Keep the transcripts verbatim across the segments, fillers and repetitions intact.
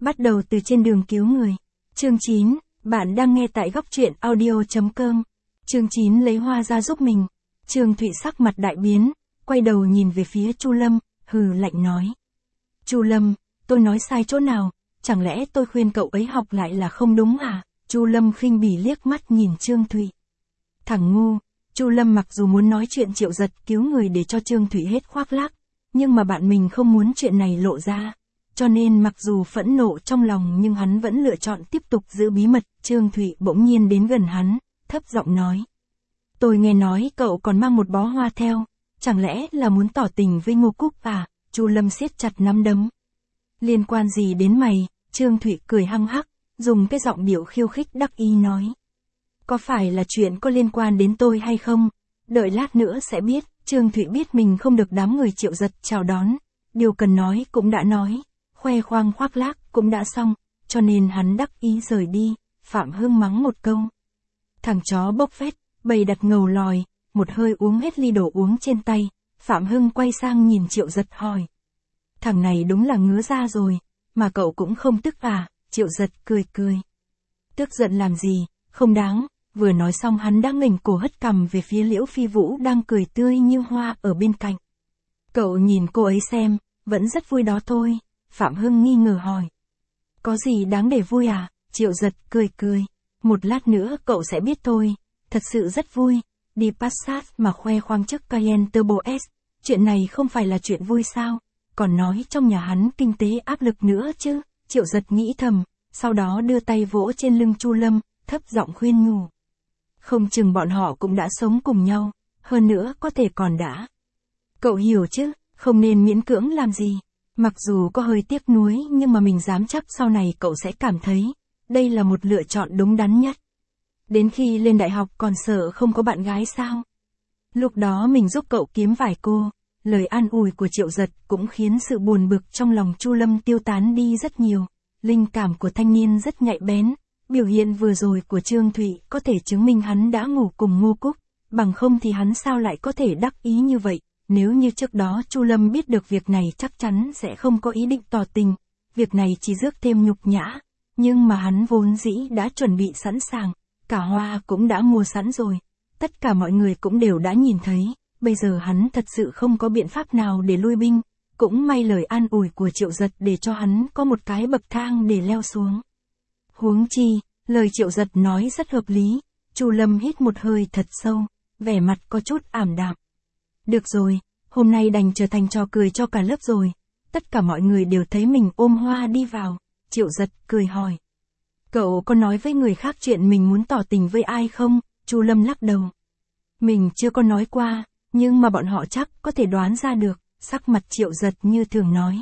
Bắt đầu từ trên đường cứu người. Chương chín, bạn đang nghe tại góc truyện audio chấm com. Chương chín lấy hoa ra giúp mình. Trương Thụy sắc mặt đại biến, quay đầu nhìn về phía Chu Lâm, hừ lạnh nói. Chu Lâm, tôi nói sai chỗ nào, chẳng lẽ tôi khuyên cậu ấy học lại là không đúng à? Chu Lâm khinh bỉ liếc mắt nhìn Trương Thụy. Thằng ngu, Chu Lâm mặc dù muốn nói chuyện Triệu Giật cứu người để cho Trương Thụy hết khoác lác, nhưng mà bạn mình không muốn chuyện này lộ ra. Cho nên mặc dù phẫn nộ trong lòng nhưng hắn vẫn lựa chọn tiếp tục giữ bí mật. Trương Thụy bỗng nhiên đến gần hắn, thấp giọng nói. Tôi nghe nói cậu còn mang một bó hoa theo, chẳng lẽ là muốn tỏ tình với Ngô Cúc à? Chu Lâm siết chặt nắm đấm. Liên quan gì đến mày? Trương Thụy cười hăng hắc, dùng cái giọng điệu khiêu khích đắc ý nói. Có phải là chuyện có liên quan đến tôi hay không? Đợi lát nữa sẽ biết. Trương Thụy biết mình không được đám người Triệu Giật chào đón, điều cần nói cũng đã nói, khoe khoang khoác lác cũng đã xong, cho nên hắn đắc ý rời đi. Phạm Hưng mắng một câu. Thằng chó bốc phét, bầy đặt ngầu lòi, một hơi uống hết ly đồ uống trên tay. Phạm Hưng quay sang nhìn Triệu Giật hỏi. Thằng này đúng là ngứa ra rồi, mà cậu cũng không tức à? Triệu Giật cười cười. Tức giận làm gì, không đáng. Vừa nói xong hắn đã nghềnh cổ hất cằm về phía Liễu Phi Vũ đang cười tươi như hoa ở bên cạnh. Cậu nhìn cô ấy xem, vẫn rất vui đó thôi. Phạm Hưng nghi ngờ hỏi. Có gì đáng để vui à? Triệu Giật cười cười. Một lát nữa cậu sẽ biết thôi, thật sự rất vui. Đi Passat mà khoe khoang chiếc Cayenne Turbo S, chuyện này không phải là chuyện vui sao? Còn nói trong nhà hắn kinh tế áp lực nữa chứ? Triệu Giật nghĩ thầm, sau đó đưa tay vỗ trên lưng Chu Lâm, thấp giọng khuyên nhủ. Không chừng bọn họ cũng đã sống cùng nhau, hơn nữa có thể còn đã. Cậu hiểu chứ, không nên miễn cưỡng làm gì. Mặc dù có hơi tiếc nuối nhưng mà mình dám chắc sau này cậu sẽ cảm thấy, đây là một lựa chọn đúng đắn nhất. Đến khi lên đại học còn sợ không có bạn gái sao? Lúc đó mình giúp cậu kiếm vài cô. Lời an ủi của Triệu Giật cũng khiến sự buồn bực trong lòng Chu Lâm tiêu tán đi rất nhiều. Linh cảm của thanh niên rất nhạy bén. Biểu hiện vừa rồi của Trương Thụy có thể chứng minh hắn đã ngủ cùng Ngô Cúc, bằng không thì hắn sao lại có thể đắc ý như vậy. Nếu như trước đó Chu Lâm biết được việc này chắc chắn sẽ không có ý định tỏ tình, việc này chỉ rước thêm nhục nhã, nhưng mà hắn vốn dĩ đã chuẩn bị sẵn sàng, cả hoa cũng đã mua sẵn rồi, tất cả mọi người cũng đều đã nhìn thấy, bây giờ hắn thật sự không có biện pháp nào để lui binh, cũng may lời an ủi của Triệu Giật để cho hắn có một cái bậc thang để leo xuống. Huống chi, lời Triệu Giật nói rất hợp lý. Chu Lâm hít một hơi thật sâu, vẻ mặt có chút ảm đạm. Được rồi, hôm nay đành trở thành trò cười cho cả lớp rồi. Tất cả mọi người đều thấy mình ôm hoa đi vào. Triệu Giật cười hỏi. Cậu có nói với người khác chuyện mình muốn tỏ tình với ai không? Chu Lâm lắc đầu. Mình chưa có nói qua, nhưng mà bọn họ chắc có thể đoán ra được. Sắc mặt Triệu Giật như thường nói.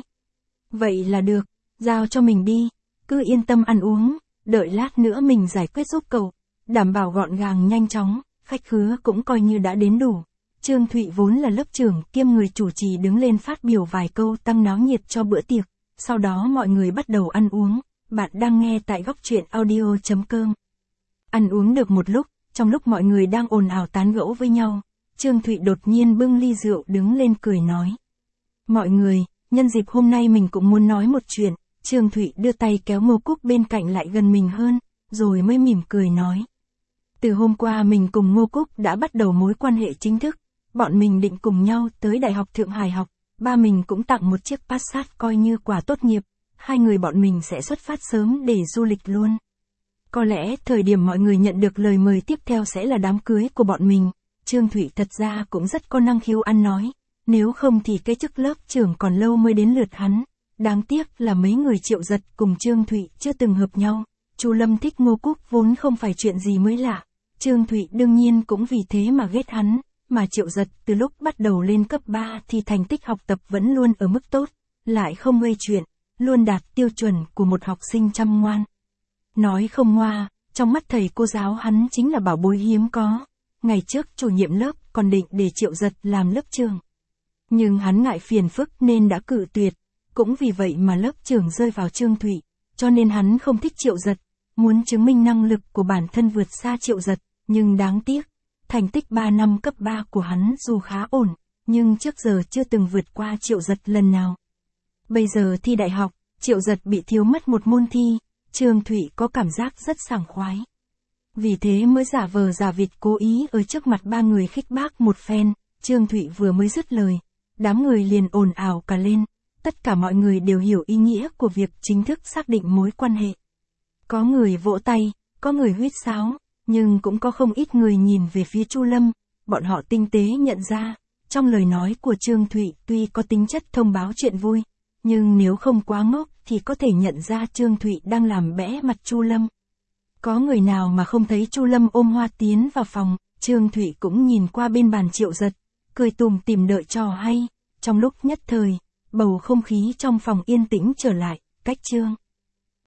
Vậy là được, giao cho mình đi, cứ yên tâm ăn uống. Đợi lát nữa mình giải quyết giúp cậu, đảm bảo gọn gàng nhanh chóng, khách khứa cũng coi như đã đến đủ. Trương Thụy vốn là lớp trưởng kiêm người chủ trì đứng lên phát biểu vài câu tăng náo nhiệt cho bữa tiệc, sau đó mọi người bắt đầu ăn uống. Bạn đang nghe tại góc truyện audio chấm com. Ăn uống được một lúc, trong lúc mọi người đang ồn ào tán gẫu với nhau, Trương Thụy đột nhiên bưng ly rượu đứng lên cười nói. Mọi người, nhân dịp hôm nay mình cũng muốn nói một chuyện. Trương Thụy đưa tay kéo Ngô Cúc bên cạnh lại gần mình hơn, rồi mới mỉm cười nói. Từ hôm qua mình cùng Ngô Cúc đã bắt đầu mối quan hệ chính thức, bọn mình định cùng nhau tới Đại học Thượng Hải học, ba mình cũng tặng một chiếc Passat coi như quà tốt nghiệp, hai người bọn mình sẽ xuất phát sớm để du lịch luôn. Có lẽ thời điểm mọi người nhận được lời mời tiếp theo sẽ là đám cưới của bọn mình. Trương Thụy thật ra cũng rất có năng khiếu ăn nói, nếu không thì cái chức lớp trưởng còn lâu mới đến lượt hắn. Đáng tiếc là mấy người Triệu Giật cùng Trương Thụy chưa từng hợp nhau. Chu Lâm thích Ngô Cúc vốn không phải chuyện gì mới lạ. Trương Thụy đương nhiên cũng vì thế mà ghét hắn, mà Triệu Giật từ lúc bắt đầu lên cấp ba thì thành tích học tập vẫn luôn ở mức tốt, lại không gây chuyện, luôn đạt tiêu chuẩn của một học sinh chăm ngoan. Nói không ngoa, trong mắt thầy cô giáo hắn chính là bảo bối hiếm có. Ngày trước chủ nhiệm lớp còn định để Triệu Giật làm lớp trưởng. Nhưng hắn ngại phiền phức nên đã cự tuyệt. Cũng vì vậy mà lớp trưởng rơi vào Trương Thụy, cho nên hắn không thích Triệu Giật, muốn chứng minh năng lực của bản thân vượt xa Triệu Giật, nhưng đáng tiếc, thành tích ba năm cấp ba của hắn dù khá ổn, nhưng trước giờ chưa từng vượt qua Triệu Giật lần nào. Bây giờ thi đại học, Triệu Giật bị thiếu mất một môn thi, Trương Thụy có cảm giác rất sảng khoái. Vì thế mới giả vờ giả vịt cố ý ở trước mặt ba người khích bác một phen. Trương Thụy vừa mới dứt lời, đám người liền ồn ào cả lên. Tất cả mọi người đều hiểu ý nghĩa của việc chính thức xác định mối quan hệ. Có người vỗ tay, có người huýt sáo, nhưng cũng có không ít người nhìn về phía Chu Lâm. Bọn họ tinh tế nhận ra, trong lời nói của Trương Thụy tuy có tính chất thông báo chuyện vui, nhưng nếu không quá ngốc thì có thể nhận ra Trương Thụy đang làm bẽ mặt Chu Lâm. Có người nào mà không thấy Chu Lâm ôm hoa tiến vào phòng, Trương Thụy cũng nhìn qua bên bàn Triệu Giật, cười tùm tìm đợi trò hay. Trong lúc nhất thời, bầu không khí trong phòng yên tĩnh trở lại, cách Trương